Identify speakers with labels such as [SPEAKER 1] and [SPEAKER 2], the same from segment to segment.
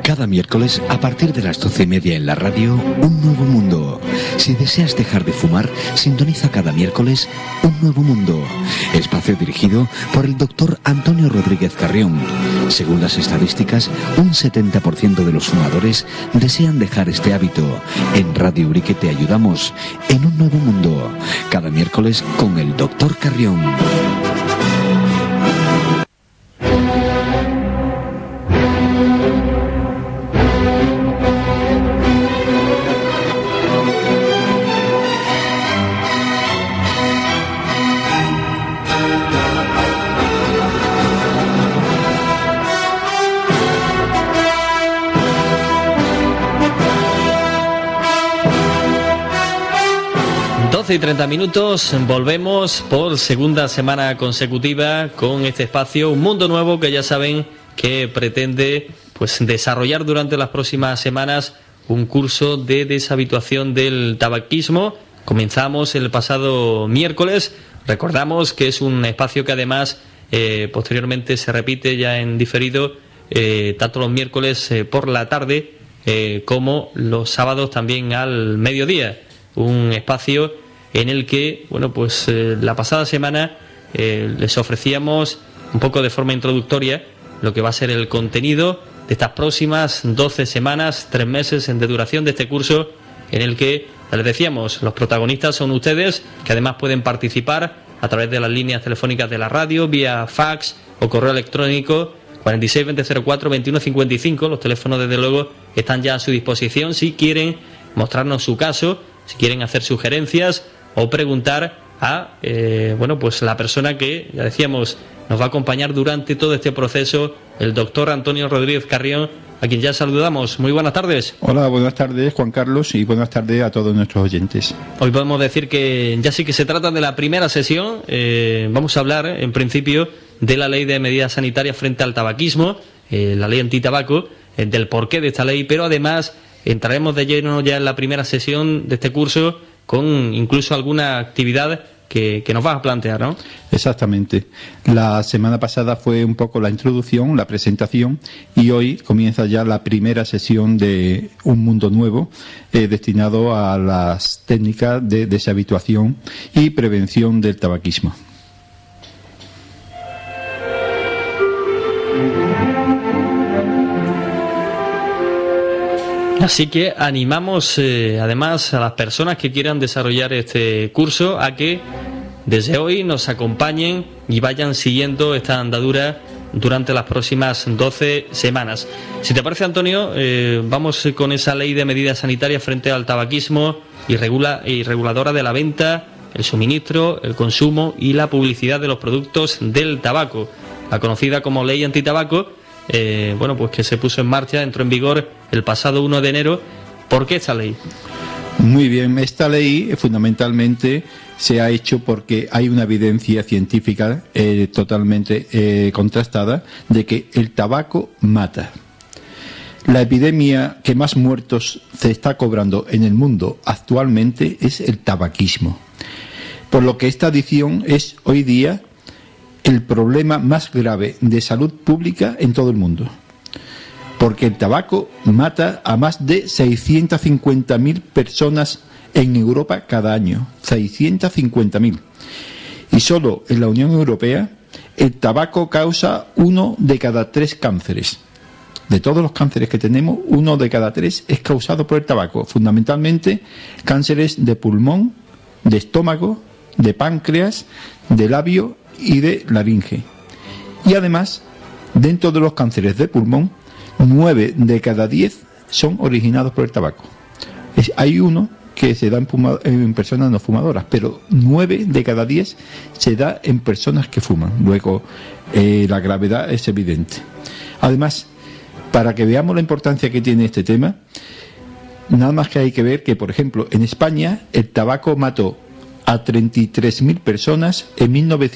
[SPEAKER 1] Cada miércoles, a partir de las 12:30 en la radio, Un Nuevo Mundo. Si deseas dejar de fumar, sintoniza cada miércoles Un Nuevo Mundo. Espacio dirigido por el doctor Antonio Rodríguez Carrión. Según las estadísticas, un 70% de los fumadores desean dejar este hábito. En Radio Urique te ayudamos en Un Nuevo Mundo. Cada miércoles con el doctor Carrión.
[SPEAKER 2] Y 30 minutos, volvemos por segunda semana consecutiva con este espacio Un Mundo Nuevo, que ya saben que pretende desarrollar durante las próximas semanas un curso de deshabituación del tabaquismo. Comenzamos el pasado miércoles. Recordamos que es un espacio que además posteriormente se repite ya en diferido, tanto los miércoles por la tarde como los sábados también al mediodía. Un espacio en el que, la pasada semana les ofrecíamos un poco de forma introductoria lo que va a ser el contenido de estas próximas 12 semanas, 3 meses de duración de este curso, en el que, les decíamos, los protagonistas son ustedes, que además pueden participar a través de las líneas telefónicas de la radio, vía fax o correo electrónico 46 2004 21 55. Los teléfonos, desde luego, están ya a su disposición si quieren mostrarnos su caso, si quieren hacer sugerencias o preguntar a la persona que, ya decíamos, nos va a acompañar durante todo este proceso, el doctor Antonio Rodríguez Carrión, a quien ya saludamos. Muy buenas tardes.
[SPEAKER 3] Hola, buenas tardes, Juan Carlos, y buenas tardes a todos nuestros oyentes.
[SPEAKER 2] Hoy podemos decir que ya sí que se trata de la primera sesión. Vamos a hablar, en principio, de la ley de medidas sanitarias frente al tabaquismo, la ley antitabaco, del porqué de esta ley, pero además entraremos de lleno ya en la primera sesión de este curso con incluso alguna actividad que nos vas a plantear, ¿no?
[SPEAKER 3] Exactamente. La semana pasada fue un poco la introducción, la presentación, y hoy comienza ya la primera sesión de Un Mundo Nuevo, destinado a las técnicas de deshabituación y prevención del tabaquismo.
[SPEAKER 2] Así que animamos además a las personas que quieran desarrollar este curso a que desde hoy nos acompañen y vayan siguiendo esta andadura durante las próximas 12 semanas. Si te parece, Antonio, vamos con esa ley de medidas sanitarias frente al tabaquismo y reguladora de la venta, el suministro, el consumo y la publicidad de los productos del tabaco, la conocida como ley antitabaco. Que se puso en marcha, entró en vigor el pasado 1 de enero. ¿Por qué esta ley?
[SPEAKER 3] Muy bien, esta ley fundamentalmente se ha hecho porque hay una evidencia científica totalmente contrastada de que el tabaco mata. La epidemia que más muertos se está cobrando en el mundo actualmente es el tabaquismo, por lo que esta adicción es hoy día el problema más grave de salud pública en todo el mundo, porque el tabaco mata a más de 650.000 personas en Europa cada año, 650.000, y solo en la Unión Europea el tabaco causa 1 de cada 3 cánceres. De todos los cánceres que tenemos, 1 de cada 3 es causado por el tabaco, fundamentalmente cánceres de pulmón, de estómago, de páncreas, de labio y de laringe. Y además, dentro de los cánceres de pulmón, 9 de cada 10 son originados por el tabaco. Hay uno que se da en personas no fumadoras, pero 9 de cada 10 se da en personas que fuman. Luego, la gravedad es evidente. Además, para que veamos la importancia que tiene este tema, nada más que hay que ver que, por ejemplo, en España el tabaco mató a 33.000 personas en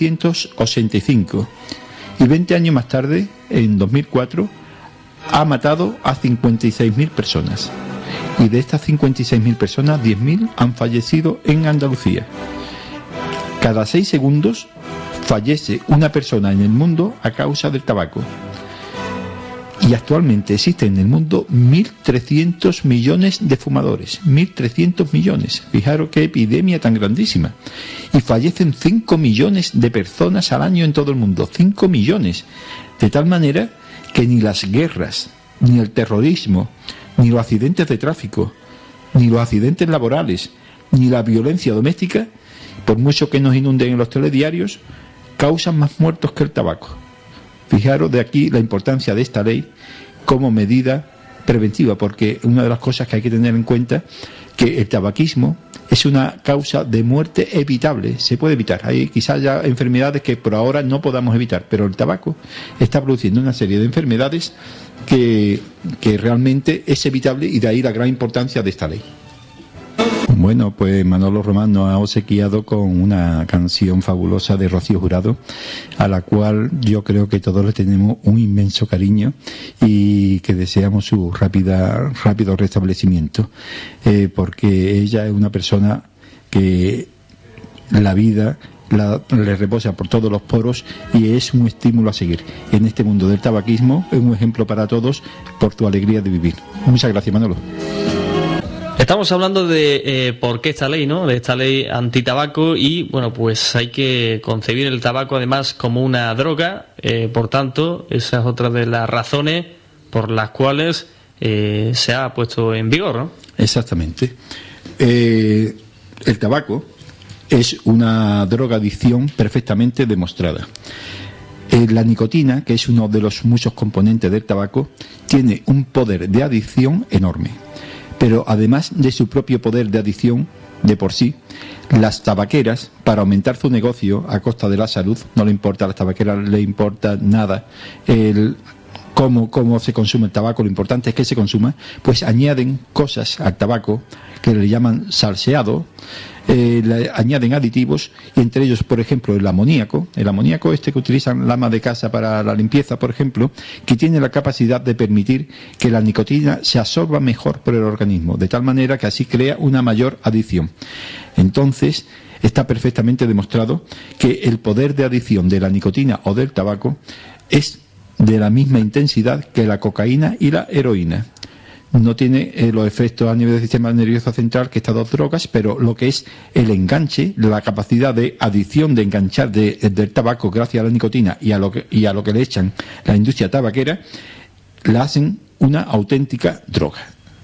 [SPEAKER 3] 1985 y 20 años más tarde, en 2004, ha matado a 56.000 personas, y de estas 56.000 personas, 10.000 han fallecido en Andalucía. Cada 6 segundos fallece una persona en el mundo a causa del tabaco. Y actualmente existen en el mundo 1.300 millones de fumadores. 1.300 millones. Fijaros qué epidemia tan grandísima. Y fallecen 5 millones de personas al año en todo el mundo. 5 millones. De tal manera que ni las guerras, ni el terrorismo, ni los accidentes de tráfico, ni los accidentes laborales, ni la violencia doméstica, por mucho que nos inunden en los telediarios, causan más muertos que el tabaco. Fijaros de aquí la importancia de esta ley como medida preventiva, porque una de las cosas que hay que tener en cuenta que el tabaquismo es una causa de muerte evitable, se puede evitar. Hay quizás ya enfermedades que por ahora no podamos evitar, pero el tabaco está produciendo una serie de enfermedades que realmente es evitable, y de ahí la gran importancia de esta ley. Bueno, pues Manolo Román nos ha obsequiado con una canción fabulosa de Rocío Jurado, a la cual yo creo que todos le tenemos un inmenso cariño y que deseamos su rápido restablecimiento, porque ella es una persona que la vida le reposa por todos los poros y es un estímulo a seguir. En este mundo del tabaquismo es un ejemplo para todos por tu alegría de vivir. Muchas gracias, Manolo.
[SPEAKER 2] Estamos hablando de por qué esta ley, ¿no? De esta ley antitabaco, y bueno, pues hay que concebir el tabaco además como una droga, por tanto, esa es otra de las razones por las cuales se ha puesto en vigor, ¿no?
[SPEAKER 3] Exactamente. El tabaco es una drogadicción perfectamente demostrada. La nicotina, que es uno de los muchos componentes del tabaco, tiene un poder de adicción enorme. Pero además de su propio poder de adicción de por sí, las tabaqueras, para aumentar su negocio a costa de la salud, no le importa a las tabaqueras, le importa nada cómo se consume el tabaco, lo importante es que se consuma, pues añaden cosas al tabaco que le llaman salseado, le añaden aditivos, y entre ellos, por ejemplo, el amoníaco que utilizan la ama de casa para la limpieza, por ejemplo, que tiene la capacidad de permitir que la nicotina se absorba mejor por el organismo, de tal manera que así crea una mayor adicción. Entonces, está perfectamente demostrado que el poder de adicción de la nicotina o del tabaco es de la misma intensidad que la cocaína y la heroína. No tiene los efectos a nivel del sistema nervioso central que estas dos drogas, pero lo que es el enganche, la capacidad de adicción, de enganchar del tabaco gracias a la nicotina y a lo que le echan la industria tabaquera, la hacen una auténtica droga.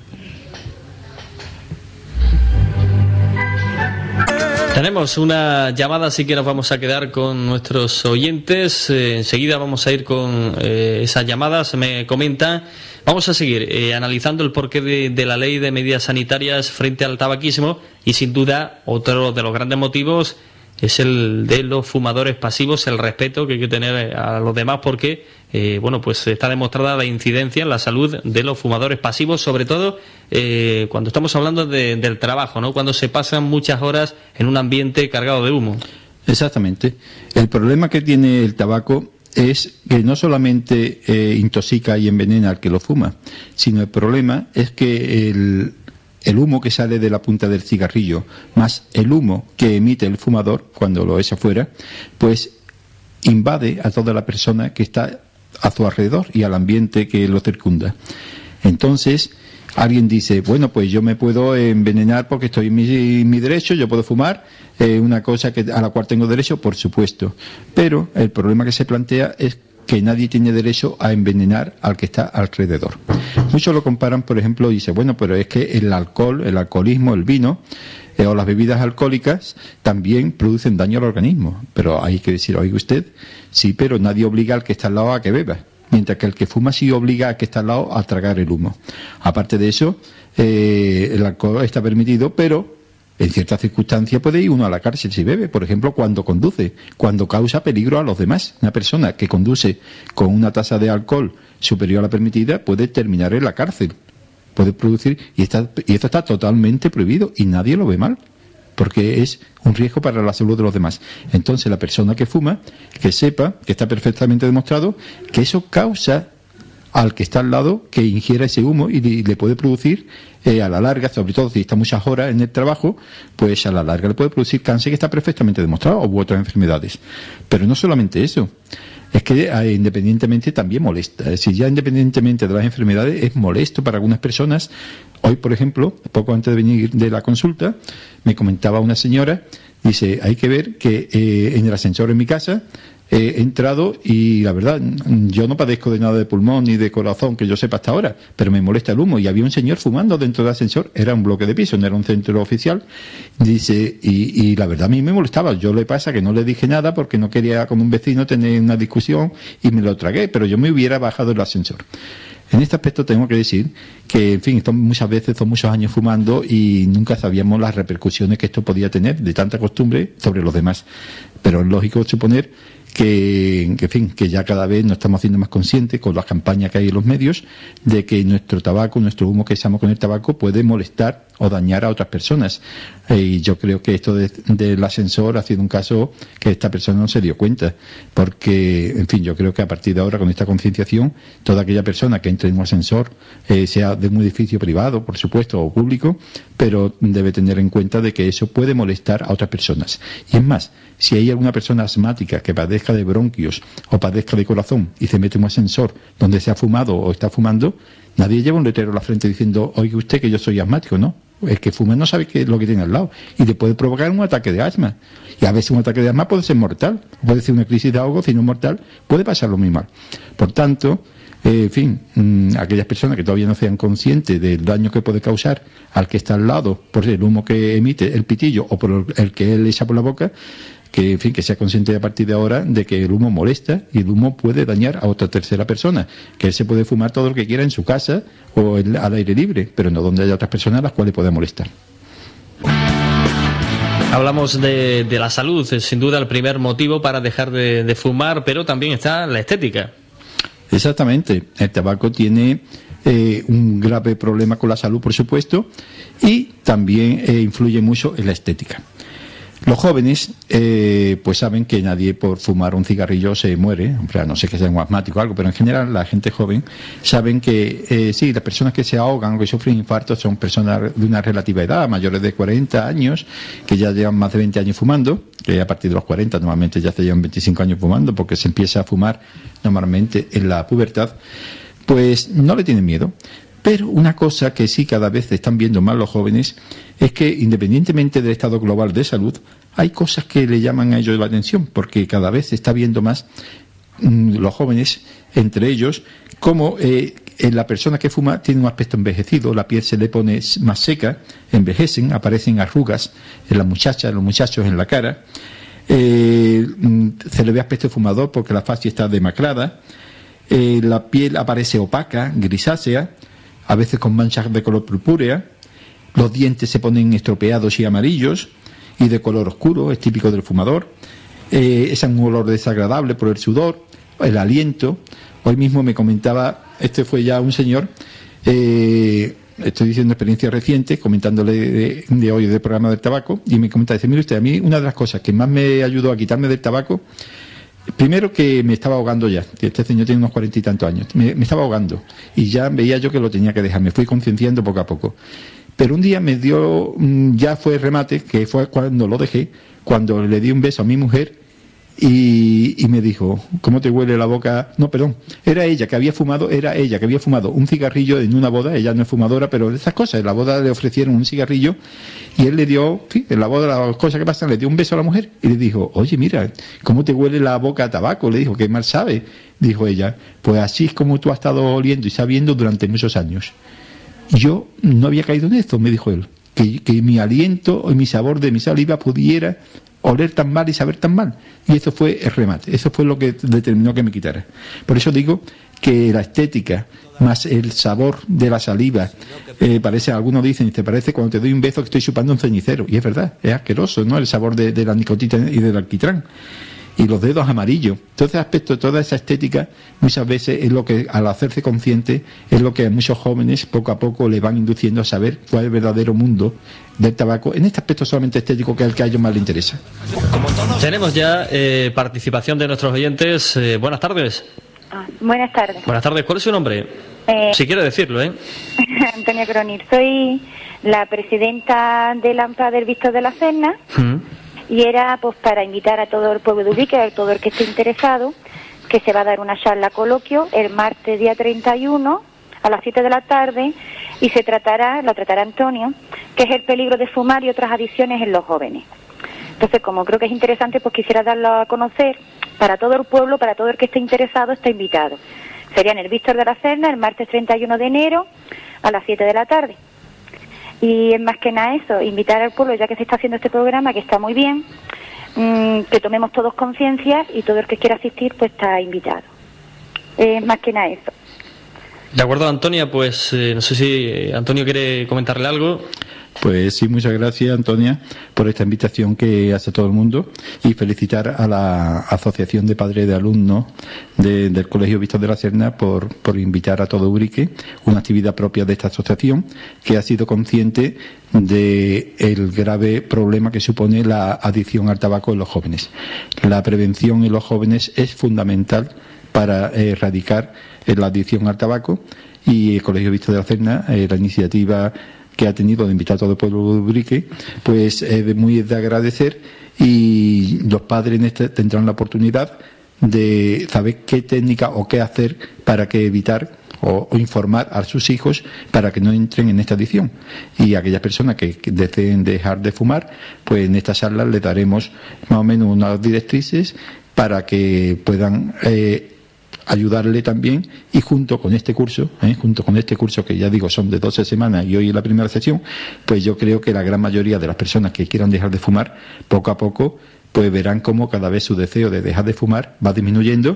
[SPEAKER 2] Tenemos una llamada, así que nos vamos a quedar con nuestros oyentes. Enseguida vamos a ir con esas llamadas. Me comenta, vamos a seguir analizando el porqué de la ley de medidas sanitarias frente al tabaquismo, y sin duda otro de los grandes motivos es el de los fumadores pasivos, el respeto que hay que tener a los demás, porque pues está demostrada la incidencia en la salud de los fumadores pasivos, sobre todo cuando estamos hablando del trabajo, ¿no? Cuando se pasan muchas horas en un ambiente cargado de humo.
[SPEAKER 3] Exactamente. El problema que tiene el tabaco es que no solamente intoxica y envenena al que lo fuma, sino el problema es que el humo que sale de la punta del cigarrillo, más el humo que emite el fumador cuando lo echa fuera, pues invade a toda la persona que está a su alrededor y al ambiente que lo circunda. Entonces, alguien dice, bueno, pues yo me puedo envenenar porque estoy en mi derecho, yo puedo fumar, una cosa a la cual tengo derecho, por supuesto. Pero el problema que se plantea es que nadie tiene derecho a envenenar al que está alrededor. Muchos lo comparan, por ejemplo, y dicen, bueno, pero es que el alcohol, el alcoholismo, el vino o las bebidas alcohólicas también producen daño al organismo. Pero hay que decir, oiga usted, sí, pero nadie obliga al que está al lado a que beba, mientras que el que fuma sí obliga al que está al lado a tragar el humo. Aparte de eso, el alcohol está permitido, pero en ciertas circunstancias puede ir uno a la cárcel si bebe, por ejemplo, cuando conduce, cuando causa peligro a los demás. Una persona que conduce con una tasa de alcohol superior a la permitida puede terminar en la cárcel, puede producir, y esto está totalmente prohibido y nadie lo ve mal, porque es un riesgo para la salud de los demás. Entonces, la persona que fuma, que sepa, que está perfectamente demostrado, que eso causa al que está al lado que ingiera ese humo y le puede producir a la larga, sobre todo si está muchas horas en el trabajo, pues a la larga le puede producir cáncer, que está perfectamente demostrado, u otras enfermedades. Pero no solamente eso, es que independientemente también molesta. Es decir, ya independientemente de las enfermedades es molesto para algunas personas. Hoy, por ejemplo, poco antes de venir de la consulta, me comentaba una señora, dice, hay que ver que en el ascensor en mi casa he entrado y la verdad, yo no padezco de nada de pulmón ni de corazón que yo sepa hasta ahora, pero me molesta el humo, y había un señor fumando dentro del ascensor, era un bloque de piso, no era un centro oficial, dice, y la verdad a mí me molestaba. Yo le pasa que no le dije nada porque no quería con un vecino tener una discusión y me lo tragué, pero yo me hubiera bajado del ascensor. En este aspecto tengo que decir que, en fin, muchas veces son muchos años fumando y nunca sabíamos las repercusiones que esto podía tener de tanta costumbre sobre los demás. Pero es lógico suponer en fin, que ya cada vez nos estamos haciendo más conscientes con las campañas que hay en los medios de que nuestro tabaco, nuestro humo que echamos con el tabaco puede molestar o dañar a otras personas. Y yo creo que esto del ascensor ha sido un caso que esta persona no se dio cuenta, porque, en fin, yo creo que a partir de ahora, con esta concienciación, toda aquella persona que entre en un ascensor, sea de un edificio privado, por supuesto, o público, pero debe tener en cuenta de que eso puede molestar a otras personas. Y es más, si hay alguna persona asmática que padezca de bronquios o padezca de corazón y se mete en un ascensor donde se ha fumado o está fumando, nadie lleva un letrero a la frente diciendo, oiga usted que yo soy asmático, ¿no? El que fuma no sabe qué es lo que tiene al lado y le puede provocar un ataque de asma. Y a veces un ataque de asma puede ser mortal, puede ser una crisis de ahogo, si no mortal, puede pasarlo muy mal. Por tanto, en fin, aquellas personas que todavía no sean conscientes del daño que puede causar al que está al lado por el humo que emite el pitillo o por el que él echa por la boca, que, en fin, que sea consciente a partir de ahora de que el humo molesta y el humo puede dañar a otra tercera persona, que él se puede fumar todo lo que quiera en su casa o al aire libre, pero no donde haya otras personas a las cuales pueda molestar.
[SPEAKER 2] Hablamos de la salud, es sin duda el primer motivo para dejar de fumar, pero también está la estética.
[SPEAKER 3] Exactamente, el tabaco tiene un grave problema con la salud, por supuesto, y también influye mucho en la estética. Los jóvenes, pues saben que nadie por fumar un cigarrillo se muere, a no ser que sea un asmático o algo, pero en general la gente joven saben que sí, las personas que se ahogan o que sufren infartos son personas de una relativa edad, mayores de 40 años, que ya llevan más de 20 años fumando, que a partir de los 40 normalmente ya se llevan 25 años fumando, porque se empieza a fumar normalmente en la pubertad, pues no le tienen miedo. Pero una cosa que sí cada vez están viendo más los jóvenes es que, independientemente del estado global de salud, hay cosas que le llaman a ellos la atención, porque cada vez se está viendo más los jóvenes, entre ellos, cómo la persona que fuma tiene un aspecto envejecido, la piel se le pone más seca, envejecen, aparecen arrugas en las muchachas, en los muchachos en la cara, se le ve aspecto de fumador porque la fascia está demacrada, la piel aparece opaca, grisácea, a veces con manchas de color purpúrea, los dientes se ponen estropeados y amarillos y de color oscuro, es típico del fumador, es un olor desagradable por el sudor, el aliento. Hoy mismo me comentaba, fue ya un señor, estoy diciendo experiencias recientes, comentándole de hoy del programa del tabaco, y me comentaba, dice, mire usted, a mí una de las cosas que más me ayudó a quitarme del tabaco, primero que me estaba ahogando ya, este señor tiene unos 40 y tantos años, me estaba ahogando y ya veía yo que lo tenía que dejar, me fui concienciando poco a poco. Pero un día me dio, ya fue remate, que fue cuando lo dejé, cuando le di un beso a mi mujer y me dijo, ¿cómo te huele la boca? No, perdón, era ella que había fumado un cigarrillo en una boda, ella no es fumadora, pero de esas cosas, en la boda le ofrecieron un cigarrillo y él le dio, sí, en la boda las cosas que pasan, le dio un beso a la mujer y le dijo, oye, mira, ¿cómo te huele la boca a tabaco? Le dijo, qué mal sabe, dijo ella, pues así es como tú has estado oliendo y sabiendo durante muchos años. Yo no había caído en esto, me dijo él, que mi aliento y mi sabor de mi saliva pudiera oler tan mal y saber tan mal. Y eso fue el remate, eso fue lo que determinó que me quitara. Por eso digo que la estética más el sabor de la saliva, parece, algunos dicen, te parece cuando te doy un beso que estoy chupando un cenicero, y es verdad, es asqueroso, ¿no? El sabor de la nicotina y del alquitrán. Y los dedos amarillos, todo ese aspecto, toda esa estética, muchas veces es lo que, al hacerse consciente, es lo que a muchos jóvenes poco a poco le van induciendo a saber cuál es el verdadero mundo del tabaco, en este aspecto solamente estético, que es el que a ellos más les interesa.
[SPEAKER 2] Tenemos ya participación de nuestros oyentes. Buenas tardes.
[SPEAKER 4] Buenas tardes.
[SPEAKER 2] Buenas tardes. ¿Cuál es su nombre? Si quiere decirlo, ¿eh?
[SPEAKER 4] Antonia Coronil. Soy la presidenta del AMPA del Víctor de la Serna. Y era pues para invitar a todo el pueblo de Ubrique, a todo el que esté interesado, que se va a dar una charla coloquio el martes día 31 a las 7 de la tarde y lo tratará Antonio, que es el peligro de fumar y otras adicciones en los jóvenes. Entonces, como creo que es interesante, pues quisiera darlo a conocer para todo el pueblo, para todo el que esté interesado, está invitado. Sería en el Víctor de la Serna el martes 31 de enero a las 7 de la tarde. Y es más que nada eso, invitar al pueblo, ya que se está haciendo este programa, que está muy bien, que tomemos todos conciencia y todo el que quiera asistir pues está invitado. Es más que nada eso.
[SPEAKER 2] De acuerdo, Antonia, pues no sé si Antonio quiere comentarle algo.
[SPEAKER 3] Pues sí, muchas gracias, Antonia, por esta invitación que hace todo el mundo y felicitar a la Asociación de Padres de Alumnos del Colegio Víctor de la Serna por invitar a todo Ubrique, una actividad propia de esta asociación que ha sido consciente de el grave problema que supone la adicción al tabaco en los jóvenes. La prevención en los jóvenes es fundamental para erradicar la adicción al tabaco y el Colegio Víctor de la Serna, la iniciativa que ha tenido de invitar a todo el pueblo de Ubrique, pues es muy de agradecer y los padres tendrán la oportunidad de saber qué técnica o qué hacer para que evitar o informar a sus hijos para que no entren en esta adicción. Y a aquellas personas que deseen dejar de fumar, pues en esta charla les daremos más o menos unas directrices para que puedan ayudarle también, y junto con este curso que ya digo son de 12 semanas y hoy es la primera sesión, pues yo creo que la gran mayoría de las personas que quieran dejar de fumar, poco a poco pues verán cómo cada vez su deseo de dejar de fumar va disminuyendo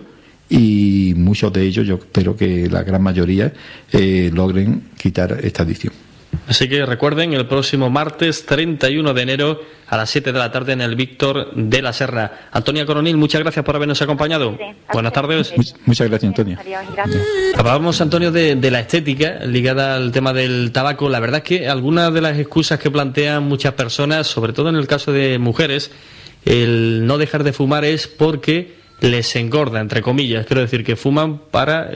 [SPEAKER 3] y muchos de ellos, yo espero que la gran mayoría logren quitar esta adicción.
[SPEAKER 2] Así que recuerden, el próximo martes 31 de enero a las 7 de la tarde en el Víctor de la Serna. Antonia Coronil, muchas gracias por habernos acompañado. Buenas tardes.
[SPEAKER 3] Muchas gracias, Antonia.
[SPEAKER 4] Adiós, gracias.
[SPEAKER 2] Hablábamos, Antonio, de la estética ligada al tema del tabaco. La verdad es que algunas de las excusas que plantean muchas personas, sobre todo en el caso de mujeres, el no dejar de fumar es porque les engorda, entre comillas. Quiero decir que fuman para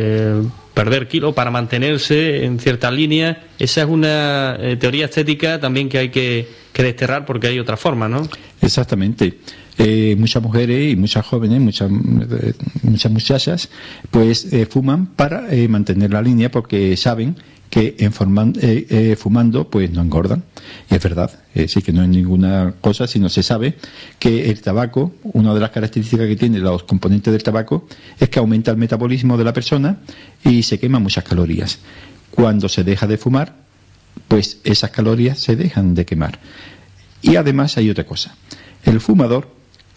[SPEAKER 2] perder kilos, para mantenerse en cierta línea. Esa es una teoría estética también que hay que desterrar, porque hay otra forma, ¿no? Exactamente.
[SPEAKER 3] Muchas mujeres y muchas jóvenes, muchas muchachas, pues fuman para mantener la línea, porque saben que fumando pues no engordan. Y es verdad, sí que no es ninguna cosa, sino se sabe que el tabaco, una de las características que tiene los componentes del tabaco es que aumenta el metabolismo de la persona y se queman muchas calorías. Cuando se deja de fumar, pues esas calorías se dejan de quemar. Y además hay otra cosa. El fumador,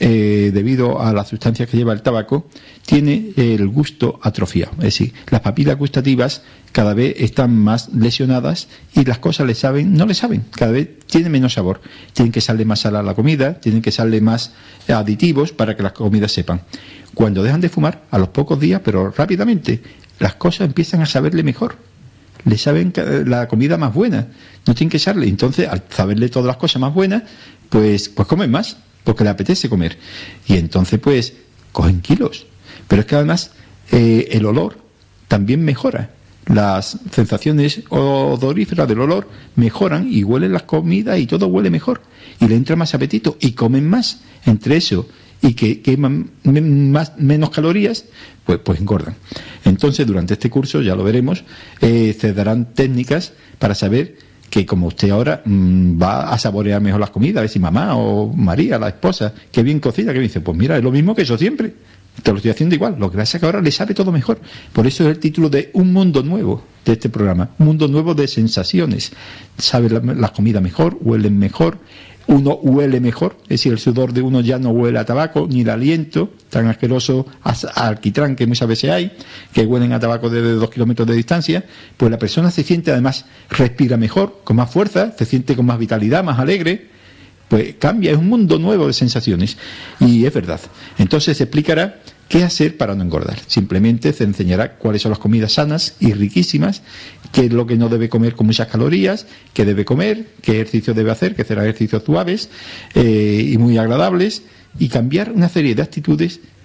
[SPEAKER 3] debido a las sustancias que lleva el tabaco, tiene el gusto atrofiado. Es decir, las papilas gustativas cada vez están más lesionadas y las cosas no le saben, cada vez tiene menos sabor. Tienen que salir más salada la comida, tienen que salir más aditivos para que las comidas sepan. Cuando dejan de fumar, a los pocos días, pero rápidamente, las cosas empiezan a saberle mejor. Le saben la comida más buena, no tienen que echarle. Entonces, al saberle todas las cosas más buenas, pues comen más, porque le apetece comer. Y entonces, pues, cogen kilos. Pero es que además, el olor también mejora. Las sensaciones odoríferas del olor mejoran y huelen las comidas y todo huele mejor. Y le entra más apetito y comen más. Entre eso y que queman menos calorías, pues engordan. Entonces, durante este curso, ya lo veremos, se darán técnicas para saber que como usted ahora va a saborear mejor las comidas, a ver si mamá o María, la esposa, que bien cocina, que dice, pues mira, es lo mismo que yo siempre, te lo estoy haciendo igual, lo que pasa es que ahora le sabe todo mejor. Por eso es el título de Un Mundo Nuevo de este programa, un mundo nuevo de sensaciones. Sabe la comida mejor, huelen mejor, uno huele mejor, es decir, el sudor de uno ya no huele a tabaco, ni el aliento tan asqueroso a alquitrán que muchas veces hay, que huelen a tabaco desde 2 kilómetros de distancia. Pues la persona se siente, además, respira mejor, con más fuerza, se siente con más vitalidad, más alegre, pues cambia, es un mundo nuevo de sensaciones. Y es verdad. Entonces se explicará qué hacer para no engordar. Simplemente se enseñará cuáles son las comidas sanas y riquísimas, qué es lo que no debe comer con muchas calorías, qué debe comer, qué ejercicio debe hacer, que serán ejercicios suaves y muy agradables, y cambiar una serie de actitudes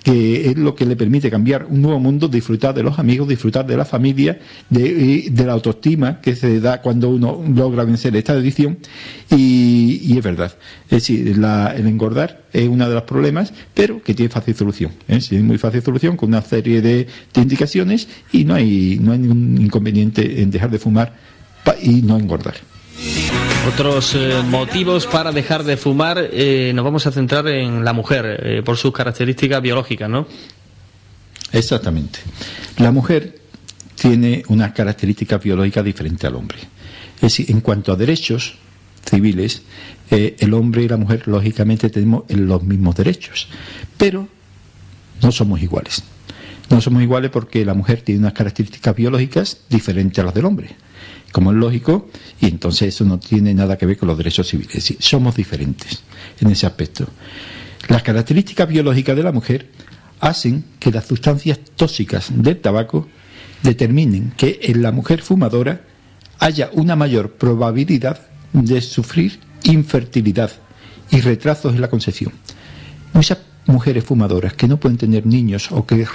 [SPEAKER 3] que es lo que le permite cambiar un nuevo mundo, disfrutar de los amigos, disfrutar de la familia, de la autoestima que se da cuando uno logra vencer esta adicción. Y es verdad, es decir, el engordar es uno de los problemas, pero que tiene fácil solución, tiene muy fácil solución con una serie de indicaciones, y no hay ningún inconveniente en dejar de fumar y no engordar.
[SPEAKER 2] Otros motivos para dejar de fumar, nos vamos a centrar en la mujer, por sus características biológicas, ¿no?
[SPEAKER 3] Exactamente. La mujer tiene unas características biológicas diferentes al hombre. Es decir, en cuanto a derechos civiles, el hombre y la mujer lógicamente tenemos los mismos derechos, pero no somos iguales. No somos iguales porque la mujer tiene unas características biológicas diferentes a las del hombre, como es lógico, y entonces eso no tiene nada que ver con los derechos civiles. Es decir, somos diferentes en ese aspecto. Las características biológicas de la mujer hacen que las sustancias tóxicas del tabaco determinen que en la mujer fumadora haya una mayor probabilidad de sufrir infertilidad y retrasos en la concepción. Muchas mujeres fumadoras que no pueden tener niños o que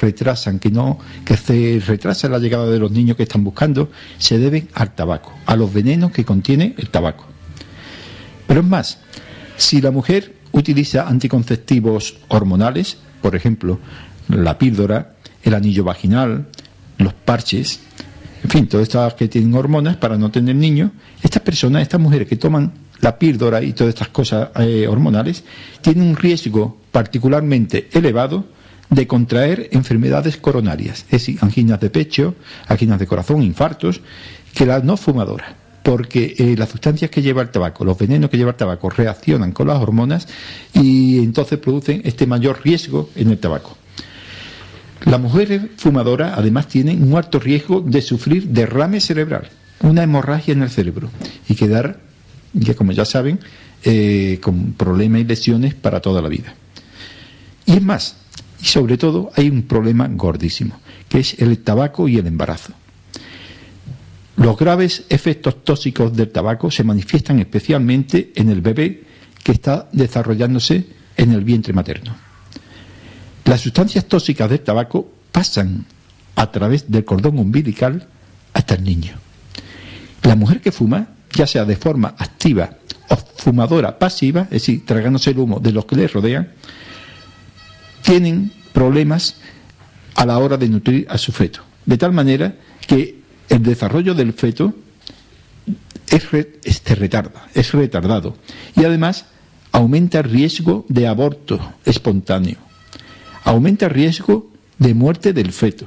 [SPEAKER 3] se retrasa la llegada de los niños que están buscando, se deben al tabaco, a los venenos que contiene el tabaco. Pero es más, si la mujer utiliza anticonceptivos hormonales, por ejemplo, la píldora, el anillo vaginal, los parches, en fin, todas estas que tienen hormonas para no tener niños, estas mujeres que toman la píldora y todas estas cosas hormonales, tienen un riesgo particularmente elevado de contraer enfermedades coronarias, es decir, anginas de pecho, anginas de corazón, infartos, que las no fumadoras, porque las sustancias que lleva el tabaco, los venenos que lleva el tabaco, reaccionan con las hormonas y entonces producen este mayor riesgo en el tabaco. Las mujeres fumadoras además tienen un alto riesgo de sufrir derrame cerebral, una hemorragia en el cerebro, y quedar, como ya saben, con problemas y lesiones para toda la vida. Y es más, y sobre todo hay un problema gordísimo, que es el tabaco y el embarazo. Los graves efectos tóxicos del tabaco se manifiestan especialmente en el bebé que está desarrollándose en el vientre materno. Las sustancias tóxicas del tabaco pasan a través del cordón umbilical hasta el niño. La mujer que fuma, ya sea de forma activa o fumadora pasiva, es decir, tragándose el humo de los que le rodean, tienen problemas a la hora de nutrir a su feto, de tal manera que el desarrollo del feto es retardado, y además aumenta el riesgo de aborto espontáneo, aumenta el riesgo de muerte del feto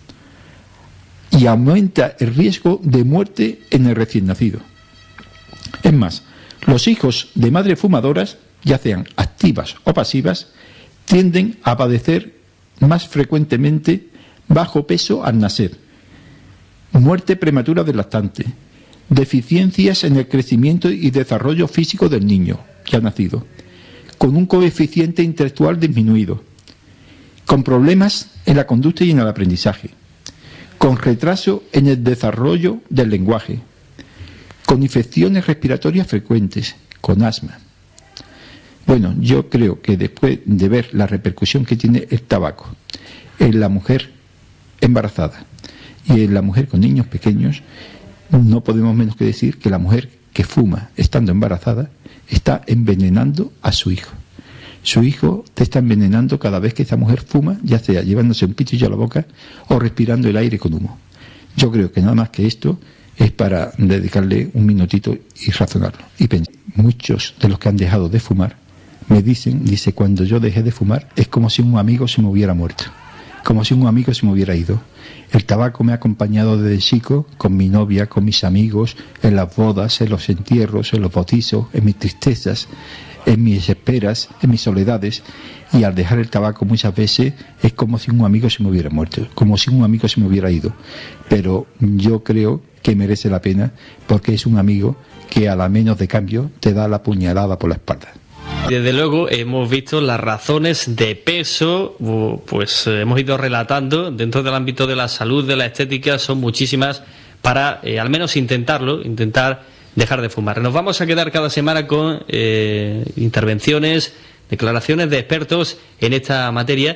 [SPEAKER 3] y aumenta el riesgo de muerte en el recién nacido. Es más, los hijos de madres fumadoras, ya sean activas o pasivas, tienden a padecer más frecuentemente bajo peso al nacer, muerte prematura del lactante, deficiencias en el crecimiento y desarrollo físico del niño que ha nacido, con un coeficiente intelectual disminuido, con problemas en la conducta y en el aprendizaje, con retraso en el desarrollo del lenguaje, con infecciones respiratorias frecuentes, con asma. Bueno, yo creo que después de ver la repercusión que tiene el tabaco en la mujer embarazada y en la mujer con niños pequeños, no podemos menos que decir que la mujer que fuma estando embarazada está envenenando a su hijo. Su hijo te está envenenando cada vez que esa mujer fuma, ya sea llevándose un pitillo a la boca o respirando el aire con humo. Yo creo que nada más que esto es para dedicarle un minutito y razonarlo. Y pensar, muchos de los que han dejado de fumar me dicen, cuando yo dejé de fumar es como si un amigo se me hubiera muerto, como si un amigo se me hubiera ido. El tabaco me ha acompañado desde chico, con mi novia, con mis amigos, en las bodas, en los entierros, en los bautizos, en mis tristezas, en mis esperas, en mis soledades, y al dejar el tabaco muchas veces es como si un amigo se me hubiera muerto, como si un amigo se me hubiera ido. Pero yo creo que merece la pena porque es un amigo que a la menos de cambio te da la puñalada por la espalda.
[SPEAKER 2] Desde luego hemos visto las razones de peso, pues hemos ido relatando dentro del ámbito de la salud, de la estética, son muchísimas para al menos intentar dejar de fumar. Nos vamos a quedar cada semana con intervenciones, declaraciones de expertos en esta materia,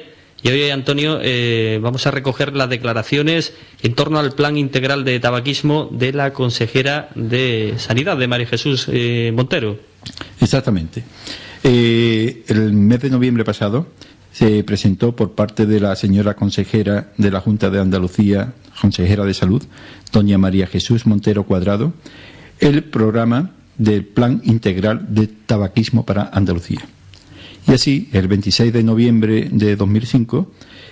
[SPEAKER 2] Y hoy, Antonio, vamos a recoger las declaraciones en torno al plan integral de tabaquismo de la consejera de Sanidad, de María Jesús Montero.
[SPEAKER 3] Exactamente. El mes de noviembre pasado se presentó por parte de la señora consejera de la Junta de Andalucía, consejera de Salud, doña María Jesús Montero Cuadrado, el programa del Plan Integral de Tabaquismo para Andalucía. Y así, el 26 de noviembre de 2005,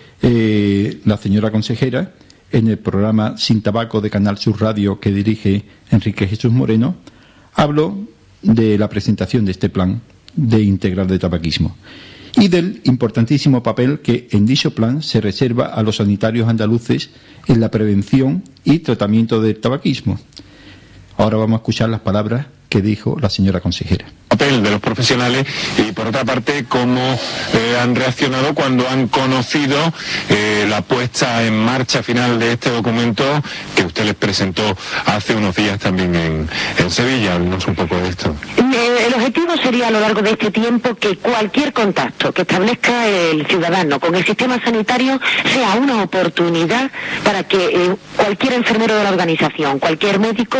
[SPEAKER 3] la señora consejera, en el programa Sin Tabaco de Canal Sur Radio que dirige Enrique Jesús Moreno, habló de la presentación de este plan de integral de tabaquismo y del importantísimo papel que en dicho plan se reserva a los sanitarios andaluces en la prevención y tratamiento del tabaquismo. Ahora vamos a escuchar las palabras que dijo la señora consejera.
[SPEAKER 5] Papel de los profesionales y, por otra parte, cómo han reaccionado cuando han conocido la puesta en marcha final de este documento que usted les presentó hace unos días también en Sevilla. Háblenos un poco de esto.
[SPEAKER 6] El objetivo sería a lo largo de este tiempo que cualquier contacto que establezca el ciudadano con el sistema sanitario sea una oportunidad para que cualquier enfermero de la organización, cualquier médico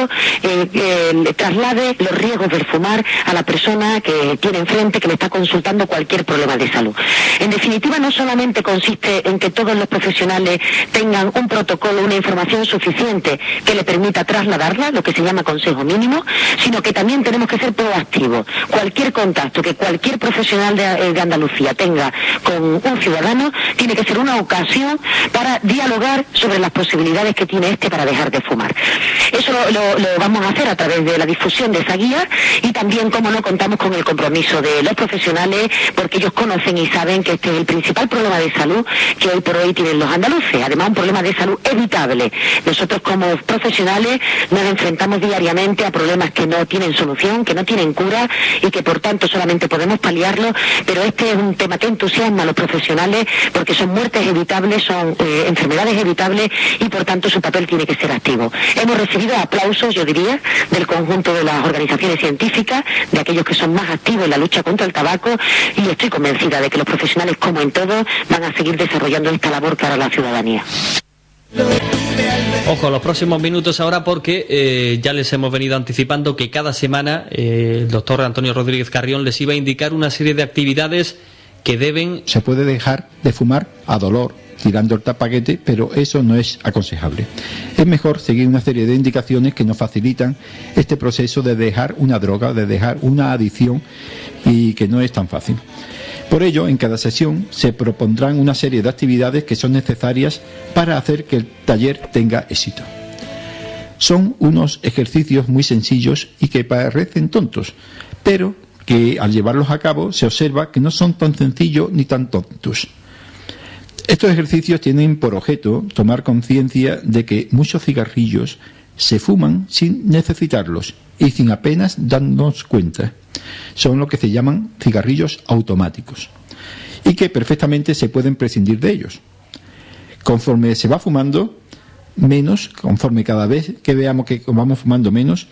[SPEAKER 6] traslade los riesgos del fumar a la persona que tiene enfrente, que le está consultando cualquier problema de salud. En definitiva, no solamente consiste en que todos los profesionales tengan un protocolo, una información suficiente que le permita trasladarla, lo que se llama consejo mínimo, sino que también tenemos que ser proactivos. Cualquier contacto que cualquier profesional de Andalucía tenga con un ciudadano tiene que ser una ocasión para dialogar sobre las posibilidades que tiene este para dejar de fumar. Eso lo vamos a hacer a través de la difusión de esa guía y también, como no, contamos con el compromiso de los profesionales, porque ellos conocen y saben que este es el principal problema de salud que hoy por hoy tienen los andaluces, además un problema de salud evitable. Nosotros como profesionales nos enfrentamos diariamente a problemas que no tienen solución, que no tienen cura y que por tanto solamente podemos paliarlo, pero este es un tema que entusiasma a los profesionales porque son muertes evitables, son enfermedades evitables y por tanto su papel tiene que ser activo. Hemos recibido aplausos, yo diría, del conjunto de las organizaciones científicas, de aquellos que son más activos en la lucha contra el tabaco, y estoy convencida de que los profesionales, como en todo, van a seguir desarrollando esta labor para la ciudadanía.
[SPEAKER 2] Ojo, los próximos minutos ahora, porque ya les hemos venido anticipando que cada semana el doctor Antonio Rodríguez Carrión les iba a indicar una serie de actividades que deben...
[SPEAKER 3] Se puede dejar de fumar a dolor, tirando el tapaquete, pero eso no es aconsejable. Es mejor seguir una serie de indicaciones que nos facilitan este proceso de dejar una droga, de dejar una adicción, y que no es tan fácil. Por ello, en cada sesión se propondrán una serie de actividades que son necesarias para hacer que el taller tenga éxito. Son unos ejercicios muy sencillos y que parecen tontos, pero que al llevarlos a cabo se observa que no son tan sencillos ni tan tontos. Estos ejercicios tienen por objeto tomar conciencia de que muchos cigarrillos se fuman sin necesitarlos y sin apenas darnos cuenta. Son lo que se llaman cigarrillos automáticos y que perfectamente se pueden prescindir de ellos. Conforme se va fumando menos, conforme cada vez que veamos que vamos fumando menos,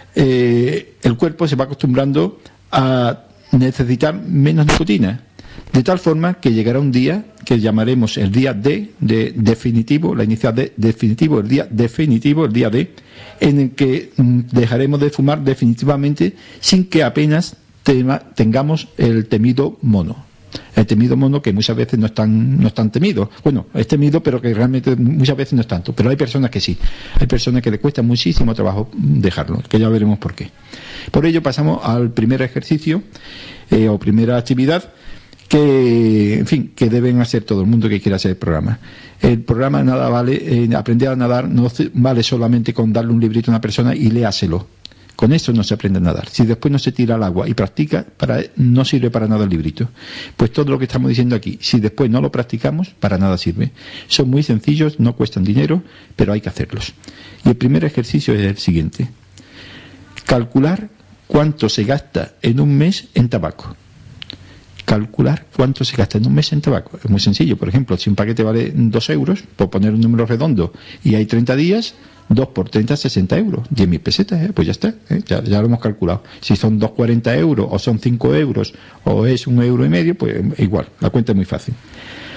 [SPEAKER 3] el cuerpo se va acostumbrando a necesitar menos nicotina. De tal forma que llegará un día que llamaremos el día D de definitivo, la inicial de definitivo, el día definitivo, el día D, en el que dejaremos de fumar definitivamente sin que apenas tengamos el temido mono. El temido mono, que muchas veces no es tan temido. Bueno, es temido, pero que realmente muchas veces no es tanto. Pero hay personas que sí. Hay personas que les cuesta muchísimo trabajo dejarlo, que ya veremos por qué. Por ello pasamos al primer ejercicio o primera actividad que, en fin, que deben hacer todo el mundo que quiera hacer el programa. El programa nada vale, aprender a nadar no vale solamente con darle un librito a una persona y léaselo. Con eso no se aprende a nadar. Si después no se tira al agua y practica, no sirve para nada el librito. Pues todo lo que estamos diciendo aquí, si después no lo practicamos, para nada sirve. Son muy sencillos, no cuestan dinero, pero hay que hacerlos. Y el primer ejercicio es el siguiente: calcular cuánto se gasta en un mes en tabaco. Calcular cuánto se gasta en un mes en tabaco. Es muy sencillo. Por ejemplo, si un paquete vale 2 euros, por poner un número redondo, y hay 30 días, 2 por 30, 60 euros. 10.000 pesetas, pues ya está. Ya lo hemos calculado. Si son 2,40 euros, o son 5 euros, o es 1,5 euros, pues igual. La cuenta es muy fácil.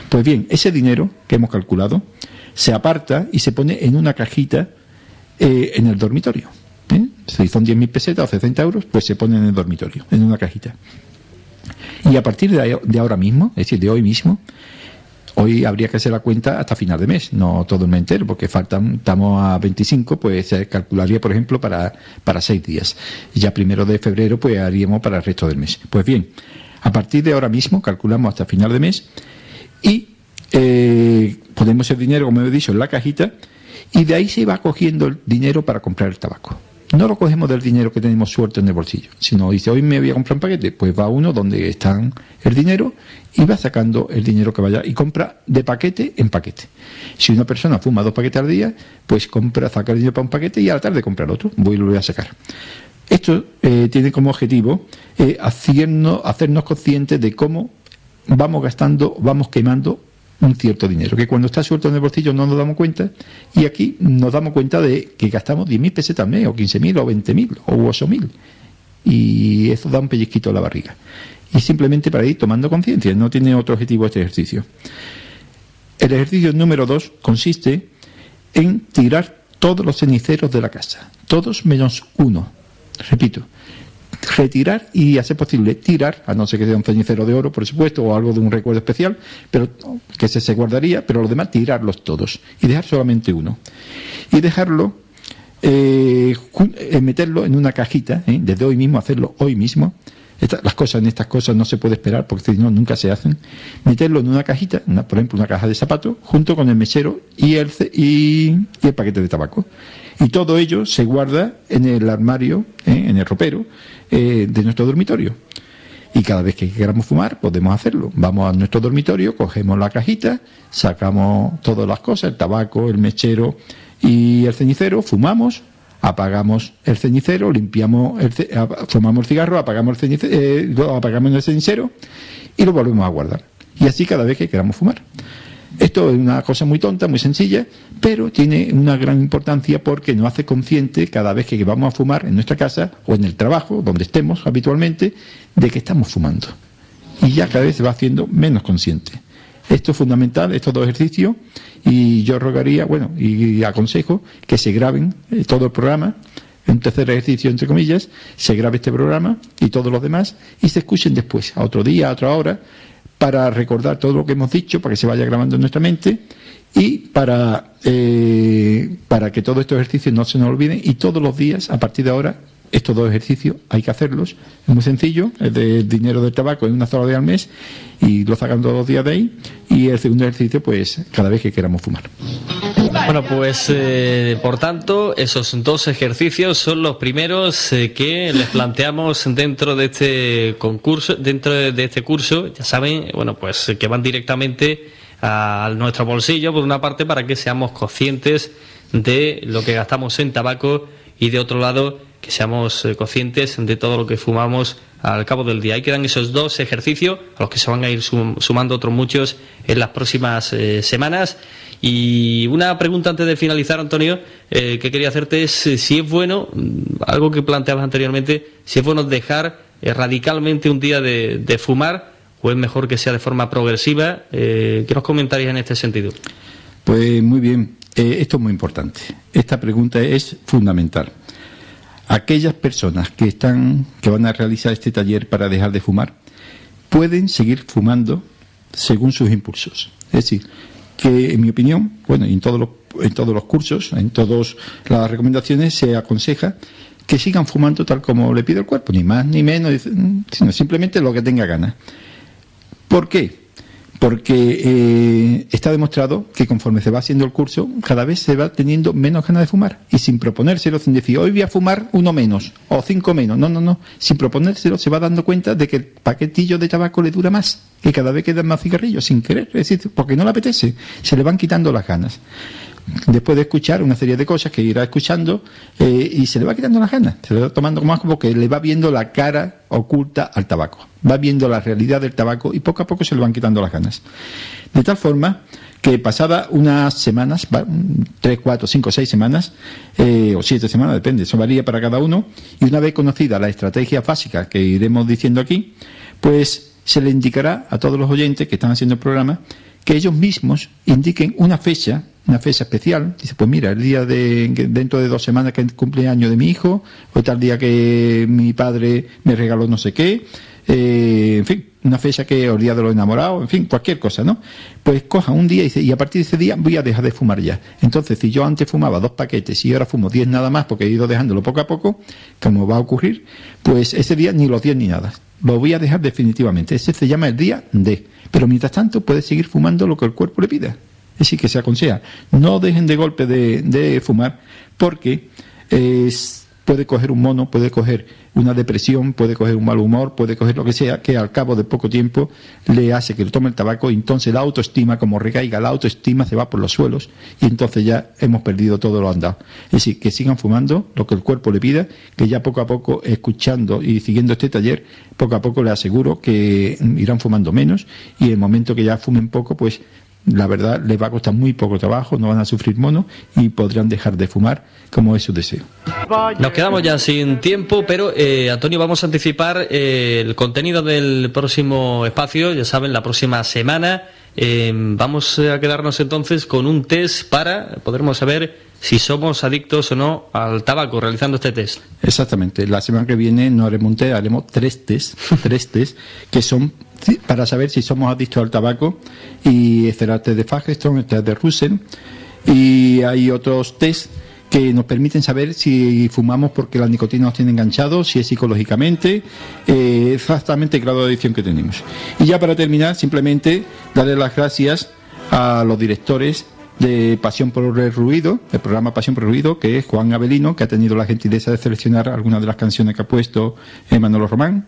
[SPEAKER 3] Pues bien, ese dinero que hemos calculado se aparta y se pone en una cajita en el dormitorio. Si son 10.000 pesetas o 60 euros, pues se pone en el dormitorio, en una cajita. Y a partir de ahora mismo, es decir, de hoy mismo, hoy habría que hacer la cuenta hasta final de mes, no todo el mes entero, porque estamos a 25, pues se calcularía, por ejemplo, para 6 días. Y ya 1 de febrero, pues haríamos para el resto del mes. Pues bien, a partir de ahora mismo, calculamos hasta final de mes y ponemos el dinero, como he dicho, en la cajita, y de ahí se va cogiendo el dinero para comprar el tabaco. No lo cogemos del dinero que tenemos suelto en el bolsillo, sino dice, hoy me voy a comprar un paquete, pues va uno donde está el dinero y va sacando el dinero que vaya y compra de paquete en paquete. Si una persona fuma 2 paquetes al día, pues saca el dinero para un paquete y a la tarde comprar otro, lo voy a sacar. Esto tiene como objetivo hacernos conscientes de cómo vamos gastando, vamos quemando un cierto dinero, que cuando está suelto en el bolsillo no nos damos cuenta, y aquí nos damos cuenta de que gastamos 10.000 pesetas al mes, o 15.000, o 20.000, o 8.000, y eso da un pellizquito a la barriga. Y simplemente para ir tomando conciencia, no tiene otro objetivo este ejercicio. El ejercicio número 2 consiste en tirar todos los ceniceros de la casa, todos menos uno. Repito, retirar y, a ser posible, tirar, a no ser que sea un cenicero de oro, por supuesto, o algo de un recuerdo especial, pero que se guardaría, pero los demás tirarlos todos y dejar solamente uno. Y dejarlo, meterlo en una cajita, desde hoy mismo, hacerlo hoy mismo. Estas cosas no se puede esperar porque si no, nunca se hacen. Meterlo en una cajita, por ejemplo, una caja de zapatos, junto con el mechero y el paquete de tabaco. Y todo ello se guarda en el armario, en el ropero de nuestro dormitorio. Y cada vez que queramos fumar, podemos hacerlo. Vamos a nuestro dormitorio, cogemos la cajita, sacamos todas las cosas, el tabaco, el mechero y el cenicero, fumamos, apagamos el cenicero, fumamos el cigarro, apagamos el cenicero y lo volvemos a guardar. Y así cada vez que queramos fumar. Esto es una cosa muy tonta, muy sencilla, pero tiene una gran importancia porque nos hace consciente cada vez que vamos a fumar en nuestra casa o en el trabajo, donde estemos habitualmente, de que estamos fumando. Y ya cada vez se va haciendo menos consciente. Esto es fundamental, estos 2 ejercicios, y yo rogaría, y aconsejo que se graben todo el programa, un tercer ejercicio entre comillas, se grabe este programa y todos los demás, y se escuchen después, a otro día, a otra hora, para recordar todo lo que hemos dicho, para que se vaya grabando en nuestra mente y para que todos estos ejercicios no se nos olviden, y todos los días, a partir de ahora, estos 2 ejercicios hay que hacerlos. Es muy sencillo, el del dinero del tabaco es una sola vez al mes y lo sacan todos los días de ahí, y el segundo ejercicio pues cada vez que queramos fumar.
[SPEAKER 2] Bueno, pues por tanto, esos 2 ejercicios son los primeros que les planteamos dentro de este concurso, dentro de este curso. Ya saben, pues que van directamente a nuestro bolsillo, por una parte, para que seamos conscientes de lo que gastamos en tabaco, y de otro lado, que seamos conscientes de todo lo que fumamos al cabo del día. Ahí quedan esos 2 ejercicios, a los que se van a ir sumando otros muchos en las próximas semanas. Y una pregunta antes de finalizar, Antonio, que quería hacerte es si es bueno, algo que planteabas anteriormente, si es bueno dejar radicalmente un día de fumar, o es mejor que sea de forma progresiva. ¿Qué nos comentarías en este sentido?
[SPEAKER 3] Pues muy bien, esto es muy importante. Esta pregunta es fundamental. Aquellas personas que van a realizar este taller para dejar de fumar pueden seguir fumando según sus impulsos. Es decir, que en mi opinión, en todos los cursos, en todas las recomendaciones se aconseja que sigan fumando tal como le pide el cuerpo, ni más ni menos, sino simplemente lo que tenga ganas. ¿Por qué? Porque está demostrado que conforme se va haciendo el curso, cada vez se va teniendo menos ganas de fumar, y sin proponérselo, sin decir hoy voy a fumar 1 menos o 5 menos, no, sin proponérselo se va dando cuenta de que el paquetillo de tabaco le dura más, que cada vez quedan más cigarrillos sin querer, es decir, porque no le apetece, se le van quitando las ganas. Después de escuchar una serie de cosas que irá escuchando, y se le va quitando las ganas, se le va tomando como asco, porque le va viendo la cara oculta al tabaco, va viendo la realidad del tabaco, y poco a poco se le van quitando las ganas. De tal forma que pasadas unas semanas, 3, 4, 5, 6 semanas, o 7 semanas, depende, eso varía para cada uno, y una vez conocida la estrategia básica que iremos diciendo aquí, pues se le indicará a todos los oyentes que están haciendo el programa que ellos mismos indiquen una fecha especial. Dice, pues mira, el día dentro de 2 semanas que es el cumpleaños de mi hijo, o tal día que mi padre me regaló no sé qué, en fin, una fecha que el día de los enamorados, en fin, cualquier cosa, ¿no? Pues coja un día y dice, y a partir de ese día voy a dejar de fumar ya. Entonces, si yo antes fumaba 2 paquetes y ahora fumo 10 nada más, porque he ido dejándolo poco a poco, como va a ocurrir, pues ese día ni los 10 ni nada. Lo voy a dejar definitivamente. Ese se llama el día D. Pero mientras tanto puede seguir fumando lo que el cuerpo le pida. Es decir, que se aconseja, no dejen de golpe de fumar, porque puede coger un mono, puede coger una depresión, puede coger un mal humor, puede coger lo que sea, que al cabo de poco tiempo le hace que tome el tabaco, y entonces la autoestima, como recaiga la autoestima, se va por los suelos, y entonces ya hemos perdido todo lo andado. Es decir, que sigan fumando lo que el cuerpo le pida, que ya poco a poco, escuchando y siguiendo este taller, poco a poco les aseguro que irán fumando menos, y en el momento que ya fumen poco, pues la verdad les va a costar muy poco trabajo, no van a sufrir mono y podrán dejar de fumar como es su deseo.
[SPEAKER 2] Nos quedamos ya sin tiempo, pero Antonio, vamos a anticipar el contenido del próximo espacio. Ya saben, la próxima semana vamos a quedarnos entonces con un test para poder saber si somos adictos o no al tabaco, realizando este test.
[SPEAKER 3] Exactamente. La semana que viene no haremos un test, haremos 3 test que son para saber si somos adictos al tabaco, y será el test de Fagerström, el test de Russell, y hay otros test que nos permiten saber si fumamos porque la nicotina nos tiene enganchados, si es psicológicamente, exactamente el grado de adicción que tenemos. Y ya para terminar, simplemente darle las gracias a los directores de Pasión por el Ruido, el programa Pasión por el Ruido, que es Juan Avelino, que ha tenido la gentileza de seleccionar algunas de las canciones que ha puesto a Manolo Román,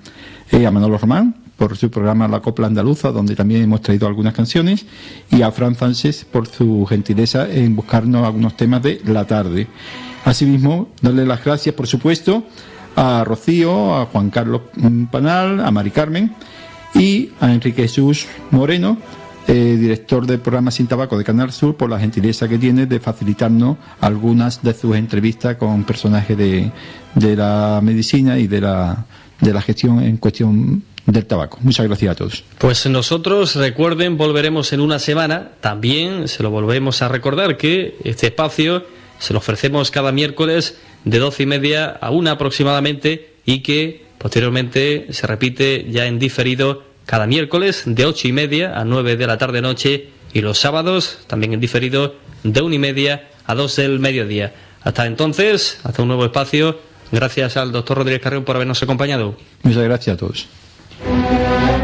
[SPEAKER 3] por su programa La Copla Andaluza, donde también hemos traído algunas canciones, y a Fran Sánchez por su gentileza en buscarnos algunos temas de la tarde. Asimismo, darle las gracias, por supuesto, a Rocío, a Juan Carlos Panal, a Mari Carmen y a Enrique Jesús Moreno, director del programa Sin Tabaco de Canal Sur, por la gentileza que tiene de facilitarnos algunas de sus entrevistas con personajes de la medicina y de la gestión en cuestión del tabaco. Muchas gracias a todos.
[SPEAKER 2] Pues nosotros, recuerden, volveremos en una semana. También se lo volvemos a recordar que este espacio se lo ofrecemos cada miércoles de 12:30 a 1 aproximadamente, y que posteriormente se repite ya en diferido cada miércoles de 8:30 a 9 de la tarde noche, y los sábados también en diferido de 1:30 a 2 del mediodía. Hasta entonces, hasta un nuevo espacio. Gracias al doctor Rodríguez Carrión por habernos acompañado.
[SPEAKER 3] Muchas gracias a todos.